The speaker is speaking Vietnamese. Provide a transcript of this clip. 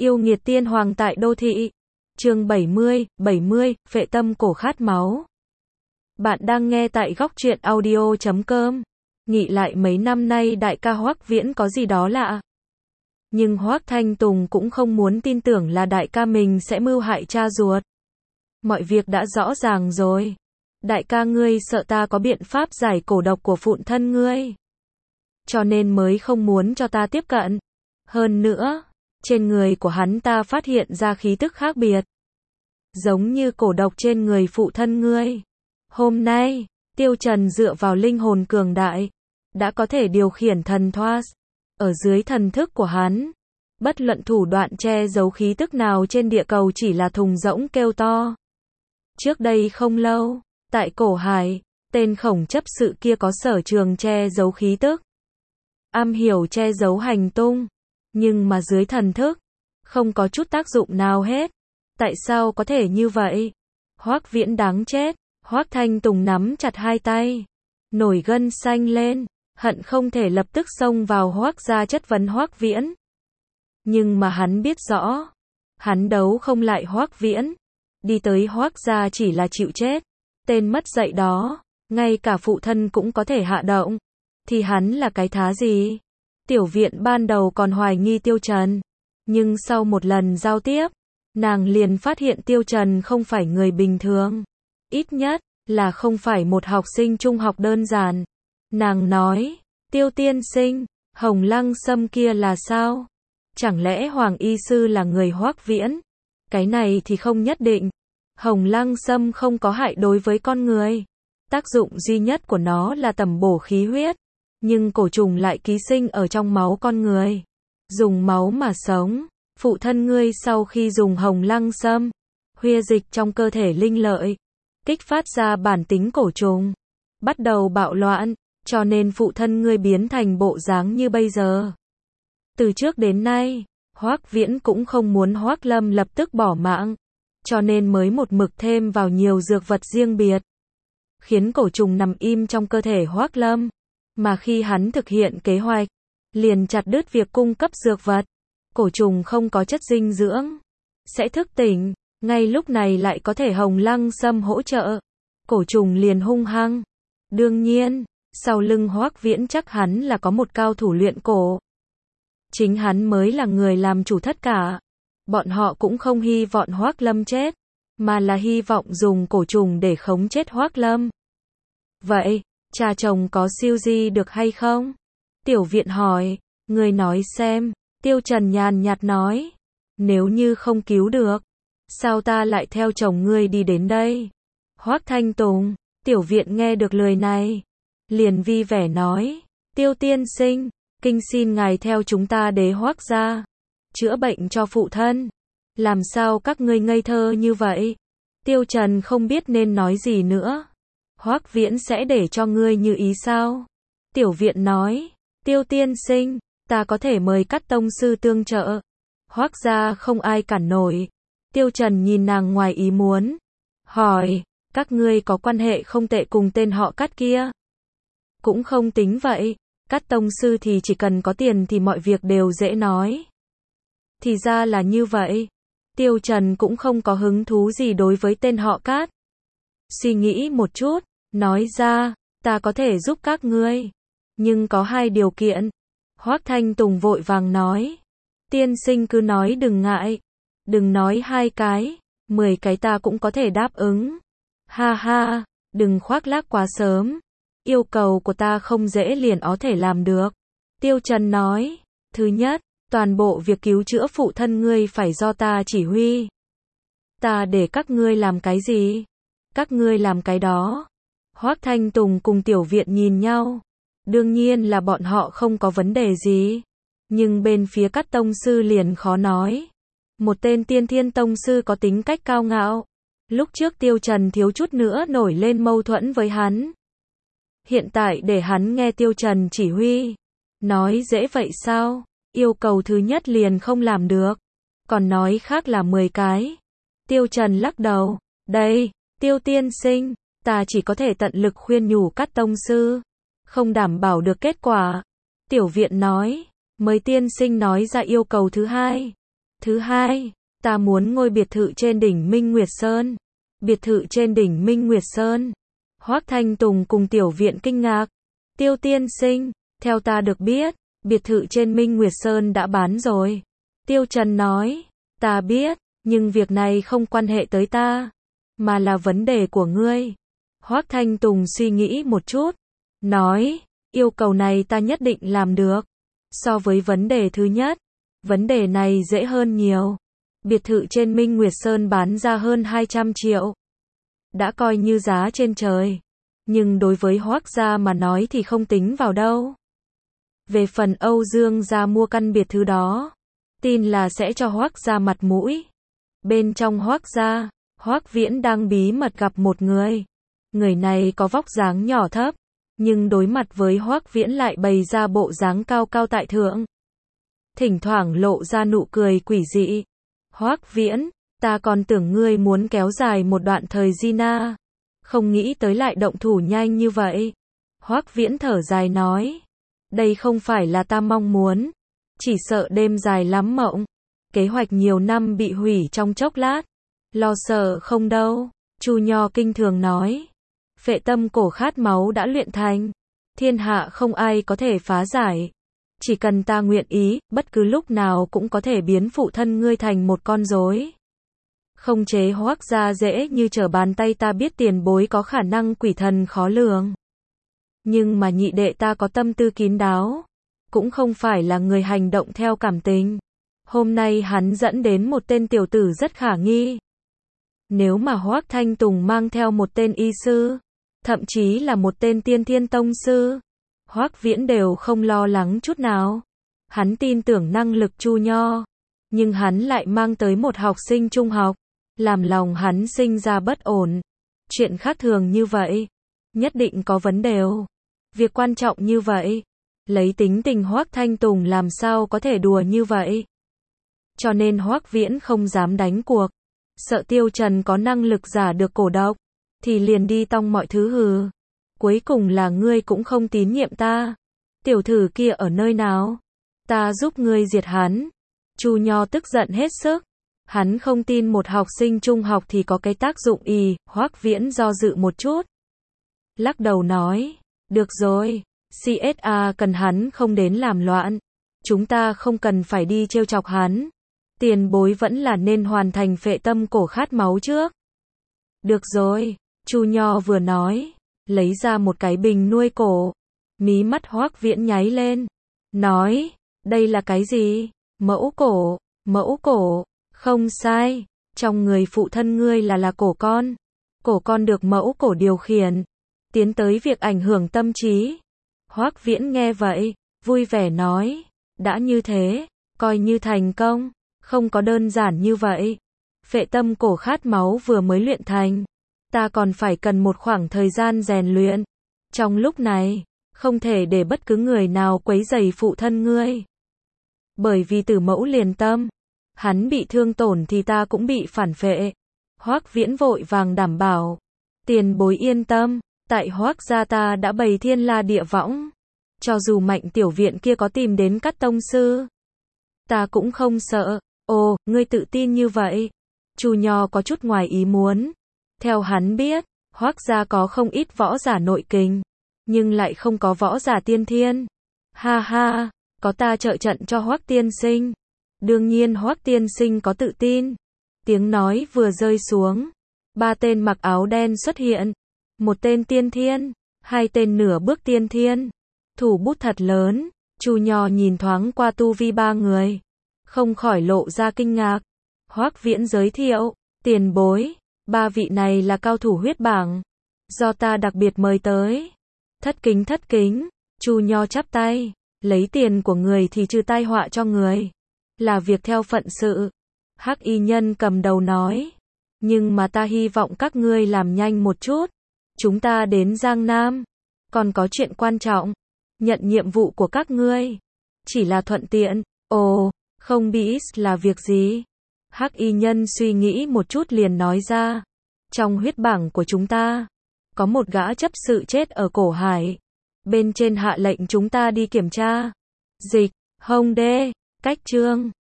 Yêu nghiệt tiên hoàng tại đô thị. Chương 70, phệ tâm cổ khát máu. Bạn đang nghe tại góc truyện audio.com. Nghĩ lại mấy năm nay đại ca Hoắc Viễn có gì đó lạ. Nhưng Hoắc Thanh Tùng cũng không muốn tin tưởng là đại ca mình sẽ mưu hại cha ruột. Mọi việc đã rõ ràng rồi. Đại ca ngươi sợ ta có biện pháp giải cổ độc của phụ thân ngươi, cho nên mới không muốn cho ta tiếp cận. Hơn nữa, trên người của hắn ta phát hiện ra khí tức khác biệt, giống như cổ độc trên người phụ thân ngươi. Hôm nay, Tiêu Trần dựa vào linh hồn cường đại, đã có thể điều khiển thần thoát. Ở dưới thần thức của hắn, bất luận thủ đoạn che giấu khí tức nào trên địa cầu chỉ là thùng rỗng kêu to. Trước đây không lâu, tại Cổ Hải, tên khổng chấp sự kia có sở trường che giấu khí tức, am hiểu che giấu hành tung, nhưng mà dưới thần thức, không có chút tác dụng nào hết. Tại sao có thể như vậy? Hoắc Viễn đáng chết. Hoắc Thanh Tùng nắm chặt hai tay, nổi gân xanh lên, hận không thể lập tức xông vào Hoắc gia chất vấn Hoắc Viễn. Nhưng mà hắn biết rõ, hắn đấu không lại Hoắc Viễn, đi tới Hoắc gia chỉ là chịu chết. Tên mất dạy đó, ngay cả phụ thân cũng có thể hạ động, thì hắn là cái thá gì? Tiểu Viện ban đầu còn hoài nghi Tiêu Trần, nhưng sau một lần giao tiếp, nàng liền phát hiện Tiêu Trần không phải người bình thường, ít nhất là không phải một học sinh trung học đơn giản. Nàng nói, Tiêu tiên sinh, Hồng Lăng Sâm kia là sao? Chẳng lẽ Hoàng Y Sư là người Hoắc Viễn? Cái này thì không nhất định. Hồng Lăng Sâm không có hại đối với con người. Tác dụng duy nhất của nó là tẩm bổ khí huyết. Nhưng cổ trùng lại ký sinh ở trong máu con người, dùng máu mà sống. Phụ thân ngươi sau khi dùng Hồng Lăng Sâm, huyết dịch trong cơ thể linh lợi, kích phát ra bản tính cổ trùng, bắt đầu bạo loạn, cho nên phụ thân ngươi biến thành bộ dáng như bây giờ. Từ trước đến nay, Hoắc Viễn cũng không muốn Hoắc Lâm lập tức bỏ mạng, cho nên mới một mực thêm vào nhiều dược vật riêng biệt, khiến cổ trùng nằm im trong cơ thể Hoắc Lâm. Mà khi hắn thực hiện kế hoạch, liền chặt đứt việc cung cấp dược vật. Cổ trùng không có chất dinh dưỡng, sẽ thức tỉnh, ngay lúc này lại có thể Hồng Lăng Sâm hỗ trợ. Cổ trùng liền hung hăng. Đương nhiên, sau lưng Hoắc Viễn chắc hắn là có một cao thủ luyện cổ. Chính hắn mới là người làm chủ tất cả. Bọn họ cũng không hy vọng Hoắc Lâm chết, mà là hy vọng dùng cổ trùng để khống chết Hoắc Lâm. Vậy, cha chồng có siêu di được hay không? Tiểu Viện hỏi. Người nói xem. Tiêu Trần nhàn nhạt nói. Nếu như không cứu được, sao ta lại theo chồng ngươi đi đến đây? Hoắc Thanh Tùng. Tiểu Viện nghe được lời này, liền vi vẻ nói. Tiêu tiên sinh, kinh xin ngài theo chúng ta đế Hoắc gia, chữa bệnh cho phụ thân. Làm sao các ngươi ngây thơ như vậy? Tiêu Trần không biết nên nói gì nữa. Hoắc Viễn sẽ để cho ngươi như ý sao? Tiểu Viện nói. Tiêu tiên sinh, ta có thể mời Cát tông sư tương trợ. Hoắc gia không ai cản nổi. Tiêu Trần nhìn nàng ngoài ý muốn, hỏi, các ngươi có quan hệ không tệ cùng tên họ Cát kia? Cũng không tính vậy. Cát tông sư thì chỉ cần có tiền thì mọi việc đều dễ nói. Thì ra là như vậy. Tiêu Trần cũng không có hứng thú gì đối với tên họ Cát. Suy nghĩ một chút, nói ra, ta có thể giúp các ngươi, nhưng có hai điều kiện. Hoắc Thanh Tùng vội vàng nói. Tiên sinh cứ nói đừng ngại. Đừng nói 2 cái, 10 cái ta cũng có thể đáp ứng. Ha ha, đừng khoác lác quá sớm. Yêu cầu của ta không dễ liền có thể làm được. Tiêu Trần nói. Thứ nhất, toàn bộ việc cứu chữa phụ thân ngươi phải do ta chỉ huy. Ta để các ngươi làm cái gì, các ngươi làm cái đó. Hoắc Thanh Tùng cùng Tiểu Viện nhìn nhau. Đương nhiên là bọn họ không có vấn đề gì. Nhưng bên phía Cát tông sư liền khó nói. Một tên tiên thiên tông sư có tính cách cao ngạo. Lúc trước Tiêu Trần thiếu chút nữa nổi lên mâu thuẫn với hắn. Hiện tại để hắn nghe Tiêu Trần chỉ huy. Nói dễ vậy sao? Yêu cầu thứ nhất liền không làm được. Còn nói khác là 10 cái. Tiêu Trần lắc đầu. Đây, Tiêu tiên sinh, ta chỉ có thể tận lực khuyên nhủ Cát tông sư, không đảm bảo được kết quả. Tiểu Viện nói. Mới tiên sinh nói ra yêu cầu thứ hai. Thứ hai, ta muốn ngôi biệt thự trên đỉnh Minh Nguyệt Sơn. Biệt thự trên đỉnh Minh Nguyệt Sơn. Hoắc Thanh Tùng cùng Tiểu Viện kinh ngạc. Tiêu tiên sinh, theo ta được biết, biệt thự trên Minh Nguyệt Sơn đã bán rồi. Tiêu Trần nói, ta biết, nhưng việc này không quan hệ tới ta, mà là vấn đề của ngươi. Hoắc Thanh Tùng suy nghĩ một chút, nói, yêu cầu này ta nhất định làm được. So với vấn đề thứ nhất, vấn đề này dễ hơn nhiều. Biệt thự trên Minh Nguyệt Sơn bán ra hơn 200 triệu. Đã coi như giá trên trời. Nhưng đối với Hoắc gia mà nói thì không tính vào đâu. Về phần Âu Dương gia mua căn biệt thự đó, tin là sẽ cho Hoắc gia mặt mũi. Bên trong Hoắc gia, Hoắc Viễn đang bí mật gặp một người. Người này có vóc dáng nhỏ thấp, nhưng đối mặt với Hoắc Viễn lại bày ra bộ dáng cao cao tại thượng. Thỉnh thoảng lộ ra nụ cười quỷ dị. Hoắc Viễn, ta còn tưởng ngươi muốn kéo dài một đoạn thời Gina, không nghĩ tới lại động thủ nhanh như vậy. Hoắc Viễn thở dài nói, đây không phải là ta mong muốn, chỉ sợ đêm dài lắm mộng, kế hoạch nhiều năm bị hủy trong chốc lát. Lo sợ không đâu, Chu Nho kinh thường nói, phệ tâm cổ khát máu đã luyện thành, thiên hạ không ai có thể phá giải. Chỉ cần ta nguyện ý, bất cứ lúc nào cũng có thể biến phụ thân ngươi thành một con rối. Không chế Hoắc gia dễ như trở bàn tay, ta biết tiền bối có khả năng quỷ thần khó lường. Nhưng mà nhị đệ ta có tâm tư kín đáo, cũng không phải là người hành động theo cảm tình. Hôm nay hắn dẫn đến một tên tiểu tử rất khả nghi. Nếu mà Hoắc Thanh Tùng mang theo một tên y sư, thậm chí là một tên tiên thiên tông sư, Hoắc Viễn đều không lo lắng chút nào. Hắn tin tưởng năng lực Chu Nho, nhưng hắn lại mang tới một học sinh trung học, làm lòng hắn sinh ra bất ổn. Chuyện khác thường như vậy, nhất định có vấn đề. Việc quan trọng như vậy, lấy tính tình Hoắc Thanh Tùng làm sao có thể đùa như vậy. Cho nên Hoắc Viễn không dám đánh cuộc, sợ Tiêu Trần có năng lực giả được cổ độc, thì liền đi tong mọi thứ hừ. Cuối cùng là ngươi cũng không tín nhiệm ta. Tiểu thử kia ở nơi nào? Ta giúp ngươi diệt hắn. Chu Nho tức giận hết sức. Hắn không tin một học sinh trung học thì có cái tác dụng y. Hoắc Viễn do dự một chút, lắc đầu nói, được rồi, CSA cần hắn không đến làm loạn. Chúng ta không cần phải đi trêu chọc hắn. Tiền bối vẫn là nên hoàn thành phệ tâm cổ khát máu trước. Được rồi, Chu Nho vừa nói, lấy ra một cái bình nuôi cổ. Mí mắt Hoắc Viễn nháy lên, nói, đây là cái gì? Mẫu cổ, mẫu cổ, không sai, trong người phụ thân ngươi là cổ con được mẫu cổ điều khiển, tiến tới việc ảnh hưởng tâm trí. Hoắc Viễn nghe vậy, vui vẻ nói, đã như thế, coi như thành công, không có đơn giản như vậy. Phệ tâm cổ khát máu vừa mới luyện thành, ta còn phải cần một khoảng thời gian rèn luyện. Trong lúc này, không thể để bất cứ người nào quấy rầy phụ thân ngươi. Bởi vì Tử Mẫu liền tâm, hắn bị thương tổn thì ta cũng bị phản phệ. Hoắc Viễn vội vàng đảm bảo, tiền bối yên tâm, tại Hoắc gia ta đã bày thiên la địa võng. Cho dù Mạnh tiểu viện kia có tìm đến các tông sư, ta cũng không sợ. Ồ, ngươi tự tin như vậy? Chu Nho có chút ngoài ý muốn. Theo hắn biết, Hoắc gia có không ít võ giả nội kình, nhưng lại không có võ giả tiên thiên. Ha ha, có ta trợ trận cho Hoắc tiên sinh. Đương nhiên Hoắc tiên sinh có tự tin. Tiếng nói vừa rơi xuống, ba tên mặc áo đen xuất hiện. Một tên tiên thiên, hai tên nửa bước tiên thiên. Thủ bút thật lớn. Chu Nho nhìn thoáng qua tu vi ba người, không khỏi lộ ra kinh ngạc. Hoắc Viễn giới thiệu, tiền bối, ba vị này là cao thủ huyết bảng, do ta đặc biệt mời tới. Thất kính, Chu Nho chắp tay, lấy tiền của người thì trừ tai họa cho người, là việc theo phận sự. Hắc y nhân cầm đầu nói, nhưng mà ta hy vọng các ngươi làm nhanh một chút. Chúng ta đến Giang Nam, còn có chuyện quan trọng. Nhận nhiệm vụ của các ngươi, chỉ là thuận tiện. Ồ, không biết là việc gì? Hắc y nhân suy nghĩ một chút liền nói ra, trong huyết bảng của chúng ta, có một gã chấp sự chết ở Cổ Hải. Bên trên hạ lệnh chúng ta đi kiểm tra. Dịch, Hồng Đê, Cách Trương.